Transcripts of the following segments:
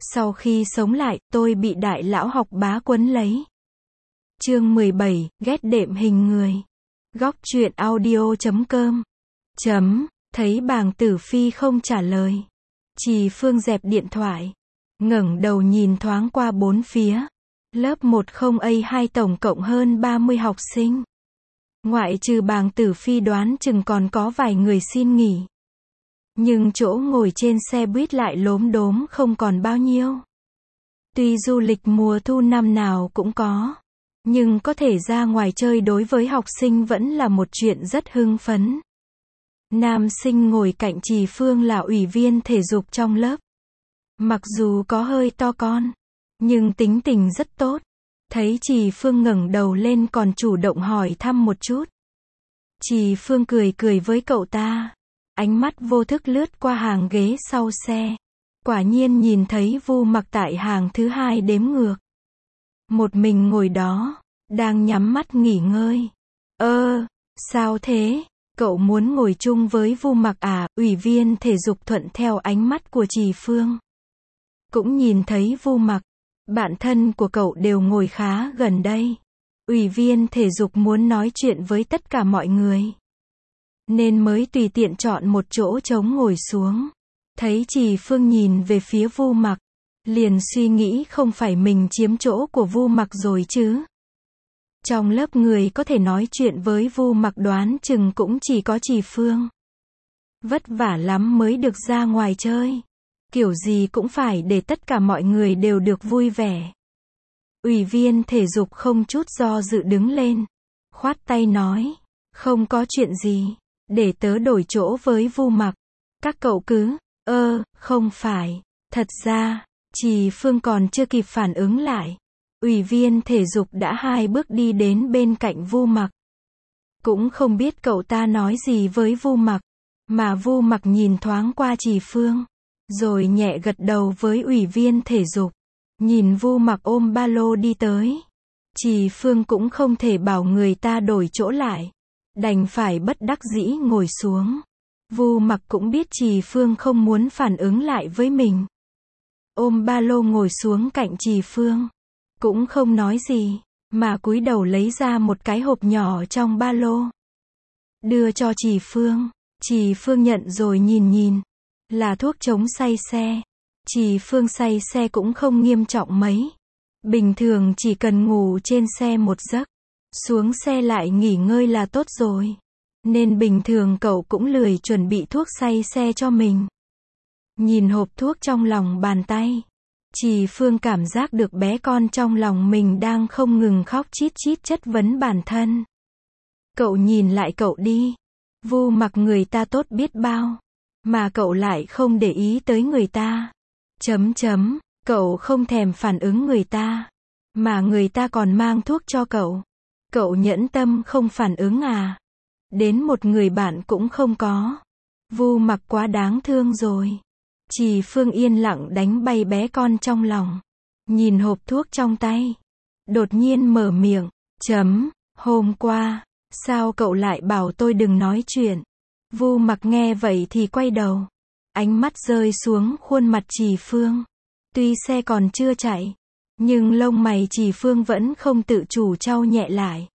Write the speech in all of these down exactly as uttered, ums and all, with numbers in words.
Sau khi sống lại, tôi bị đại lão học bá quấn lấy. Chương mười bảy, ghét đệm hình người. Góc truyện audio chấm com. Chấm, thấy bàng Tử Phi không trả lời. Trì Phương dẹp điện thoại. Ngẩng đầu nhìn thoáng qua bốn phía. Lớp một không A hai tổng cộng hơn ba mươi học sinh. Ngoại trừ bàng Tử Phi đoán chừng còn có vài người xin nghỉ. Nhưng chỗ ngồi trên xe buýt lại lốm đốm không còn bao nhiêu. Tuy du lịch mùa thu năm nào cũng có, nhưng có thể ra ngoài chơi đối với học sinh vẫn là một chuyện rất hưng phấn. Nam sinh ngồi cạnh Trì Phương là ủy viên thể dục trong lớp. Mặc dù có hơi to con, nhưng tính tình rất tốt. Thấy Trì Phương ngẩng đầu lên còn chủ động hỏi thăm một chút. Trì Phương cười cười với cậu ta. Ánh mắt vô thức lướt qua hàng ghế sau xe. Quả nhiên nhìn thấy Vu Mặc tại hàng thứ hai đếm ngược. Một mình ngồi đó, đang nhắm mắt nghỉ ngơi. Ơ, sao thế? Cậu muốn ngồi chung với Vu Mặc à? Ủy viên thể dục thuận theo ánh mắt của Trì Phương. Cũng nhìn thấy Vu Mặc, bạn thân của cậu đều ngồi khá gần đây. Ủy viên thể dục muốn nói chuyện với tất cả mọi người, nên mới tùy tiện chọn một chỗ trống ngồi xuống. Thấy Trì Phương nhìn về phía Vu Mặc, liền suy nghĩ không phải mình chiếm chỗ của Vu Mặc rồi chứ. Trong lớp người có thể nói chuyện với Vu Mặc đoán chừng cũng chỉ có Trì Phương. Vất vả lắm mới được ra ngoài chơi. Kiểu gì cũng phải để tất cả mọi người đều được vui vẻ. Ủy viên thể dục không chút do dự đứng lên, khoát tay nói, không có chuyện gì, để tớ đổi chỗ với Vu Mặc. Các cậu cứ, ơ, không phải, thật ra, Trì Phương còn chưa kịp phản ứng lại. Ủy viên thể dục đã hai bước đi đến bên cạnh Vu Mặc. Cũng không biết cậu ta nói gì với Vu Mặc, mà Vu Mặc nhìn thoáng qua Trì Phương, rồi nhẹ gật đầu với ủy viên thể dục. Nhìn Vu Mặc ôm ba lô đi tới, Trì Phương cũng không thể bảo người ta đổi chỗ lại, đành phải bất đắc dĩ ngồi xuống. Vu Mặc cũng biết Trì Phương không muốn phản ứng lại với mình, ôm ba lô ngồi xuống cạnh Trì Phương, cũng không nói gì, mà cúi đầu lấy ra một cái hộp nhỏ trong ba lô, đưa cho Trì Phương. Trì Phương nhận rồi nhìn nhìn, là thuốc chống say xe. Trì Phương say xe cũng không nghiêm trọng mấy. Bình thường chỉ cần ngủ trên xe một giấc, xuống xe lại nghỉ ngơi là tốt rồi. Nên bình thường cậu cũng lười chuẩn bị thuốc say xe cho mình. Nhìn hộp thuốc trong lòng bàn tay, Trì Phương cảm giác được bé con trong lòng mình đang không ngừng khóc chít chít chất vấn bản thân. Cậu nhìn lại cậu đi. Vu Mặc người ta tốt biết bao, mà cậu lại không để ý tới người ta. Chấm chấm, cậu không thèm phản ứng người ta, mà người ta còn mang thuốc cho cậu. Cậu nhẫn tâm không phản ứng à? Đến một người bạn cũng không có. Vu Mặc quá đáng thương rồi. Trì Phương yên lặng đánh bay bé con trong lòng. Nhìn hộp thuốc trong tay, đột nhiên mở miệng, chấm, hôm qua, sao cậu lại bảo tôi đừng nói chuyện? Vu Mặc nghe vậy thì quay đầu. Ánh mắt rơi xuống khuôn mặt Trì Phương. Tuy xe còn chưa chạy, nhưng lông mày Trì Phương vẫn không tự chủ chau nhẹ lại.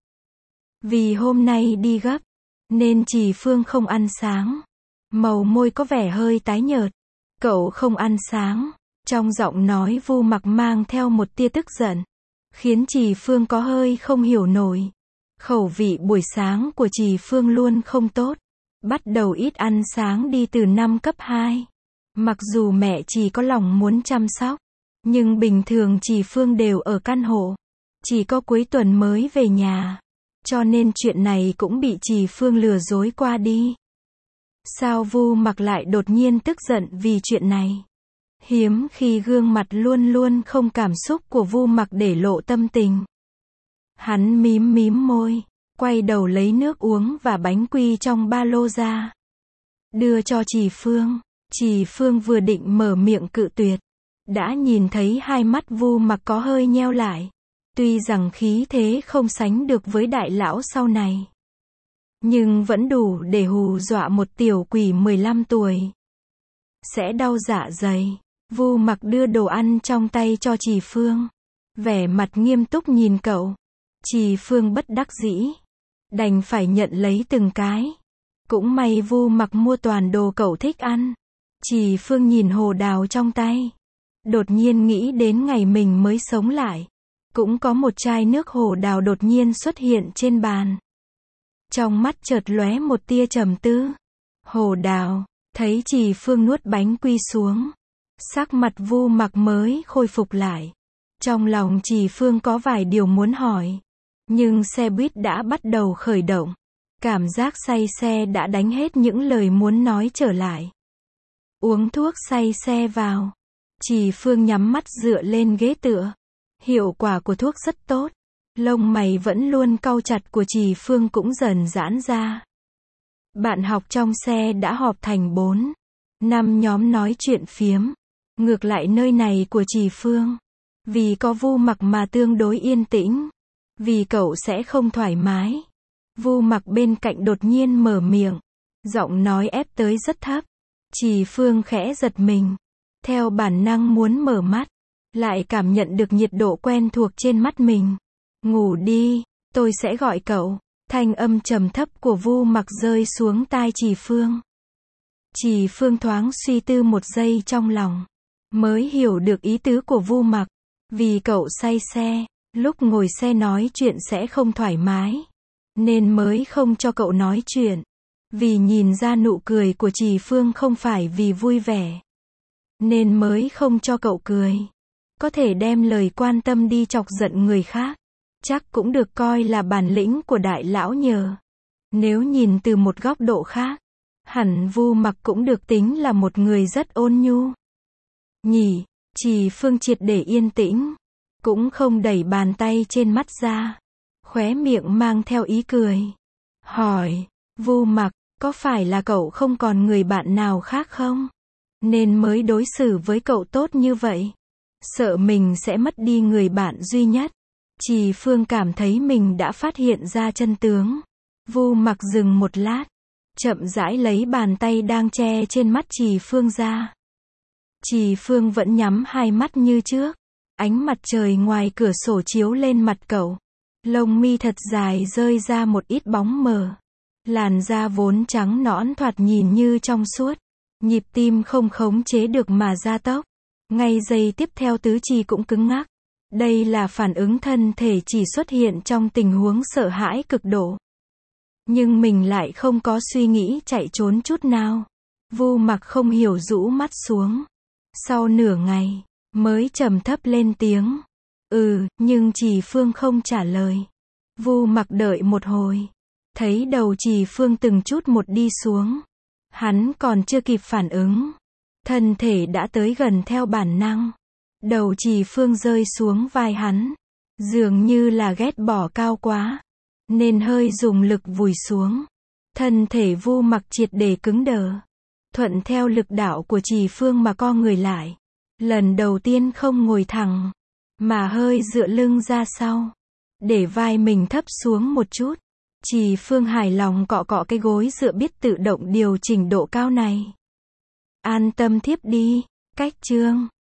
Vì hôm nay đi gấp, nên Trì Phương không ăn sáng. Màu môi có vẻ hơi tái nhợt. Cậu không ăn sáng. Trong giọng nói Vu Mặc mang theo một tia tức giận, khiến Trì Phương có hơi không hiểu nổi. Khẩu vị buổi sáng của Trì Phương luôn không tốt. Bắt đầu ít ăn sáng đi từ năm cấp hai. Mặc dù mẹ chỉ có lòng muốn chăm sóc, nhưng bình thường Trì Phương đều ở căn hộ. Chỉ có cuối tuần mới về nhà. Cho nên chuyện này cũng bị Trì Phương lừa dối qua đi. Sao Vu Mặc lại đột nhiên tức giận vì chuyện này? Hiếm khi gương mặt luôn luôn không cảm xúc của Vu Mặc để lộ tâm tình. Hắn mím mím môi, quay đầu lấy nước uống và bánh quy trong ba lô ra, đưa cho Trì Phương. Trì Phương vừa định mở miệng cự tuyệt, đã nhìn thấy hai mắt Vu Mặc có hơi nheo lại. Tuy rằng khí thế không sánh được với đại lão sau này, nhưng vẫn đủ để hù dọa một tiểu quỷ mười lăm tuổi. Sẽ đau dạ dày. Vu Mặc đưa đồ ăn trong tay cho Trì Phương. Vẻ mặt nghiêm túc nhìn cậu. Trì Phương bất đắc dĩ. Đành phải nhận lấy từng cái. Cũng may Vu Mặc mua toàn đồ cậu thích ăn. Trì Phương nhìn hồ đào trong tay. Đột nhiên nghĩ đến ngày mình mới sống lại. Cũng có một chai nước hồ đào đột nhiên xuất hiện trên bàn. Trong mắt chợt lóe một tia trầm tư. Hồ đào, thấy Trì Phương nuốt bánh quy xuống. Sắc mặt Vu Mặc mới khôi phục lại. Trong lòng Trì Phương có vài điều muốn hỏi. Nhưng xe buýt đã bắt đầu khởi động. Cảm giác say xe đã đánh hết những lời muốn nói trở lại. Uống thuốc say xe vào. Trì Phương nhắm mắt dựa lên ghế tựa. Hiệu quả của thuốc rất tốt. Lông mày vẫn luôn cau chặt của Trì Phương cũng dần giãn ra. Bạn học trong xe đã họp thành bốn, năm nhóm nói chuyện phiếm. Ngược lại nơi này của Trì Phương. Vì có Vu Mặc mà tương đối yên tĩnh. Vì cậu sẽ không thoải mái. Vu Mặc bên cạnh đột nhiên mở miệng. Giọng nói ép tới rất thấp. Trì Phương khẽ giật mình. Theo bản năng muốn mở mắt. Lại cảm nhận được nhiệt độ quen thuộc trên mắt mình. Ngủ đi, tôi sẽ gọi cậu. Thanh âm trầm thấp của Vu Mặc rơi xuống tai Trì Phương. Trì Phương thoáng suy tư một giây trong lòng. Mới hiểu được ý tứ của Vu Mặc. Vì cậu say xe, lúc ngồi xe nói chuyện sẽ không thoải mái. Nên mới không cho cậu nói chuyện. Vì nhìn ra nụ cười của Trì Phương không phải vì vui vẻ. Nên mới không cho cậu cười. Có thể đem lời quan tâm đi chọc giận người khác. Chắc cũng được coi là bản lĩnh của đại lão nhờ. Nếu nhìn từ một góc độ khác. Hẳn Vu Mặc cũng được tính là một người rất ôn nhu. Nhỉ, Trì Phương triệt để yên tĩnh. Cũng không đẩy bàn tay trên mắt ra. Khóe miệng mang theo ý cười. Hỏi, Vu Mặc, có phải là cậu không còn người bạn nào khác không? Nên mới đối xử với cậu tốt như vậy. Sợ mình sẽ mất đi người bạn duy nhất. Trì Phương cảm thấy mình đã phát hiện ra chân tướng. Vu Mặc dừng một lát. Chậm rãi lấy bàn tay đang che trên mắt Trì Phương ra. Trì Phương vẫn nhắm hai mắt như trước. Ánh mặt trời ngoài cửa sổ chiếu lên mặt cậu. Lông mi thật dài rơi ra một ít bóng mờ. Làn da vốn trắng nõn thoạt nhìn như trong suốt. Nhịp tim không khống chế được mà gia tốc. Ngay giây tiếp theo tứ chi cũng cứng ngắc. Đây là phản ứng thân thể chỉ xuất hiện trong tình huống sợ hãi cực độ. Nhưng mình lại không có suy nghĩ chạy trốn chút nào. Vu Mặc không hiểu rũ mắt xuống. Sau nửa ngày, mới trầm thấp lên tiếng. Ừ, nhưng Trì Phương không trả lời. Vu Mặc đợi một hồi. Thấy đầu Trì Phương từng chút một đi xuống. Hắn còn chưa kịp phản ứng. Thân thể đã tới gần theo bản năng. Đầu Trì Phương rơi xuống vai hắn. Dường như là ghét bỏ cao quá. Nên hơi dùng lực vùi xuống. Thân thể Vu Mặc triệt để cứng đờ. Thuận theo lực đạo của Trì Phương mà co người lại. Lần đầu tiên không ngồi thẳng. Mà hơi dựa lưng ra sau. Để vai mình thấp xuống một chút. Trì Phương hài lòng cọ cọ cái gối dựa biết tự động điều chỉnh độ cao này. An tâm thiếp đi. Cách chương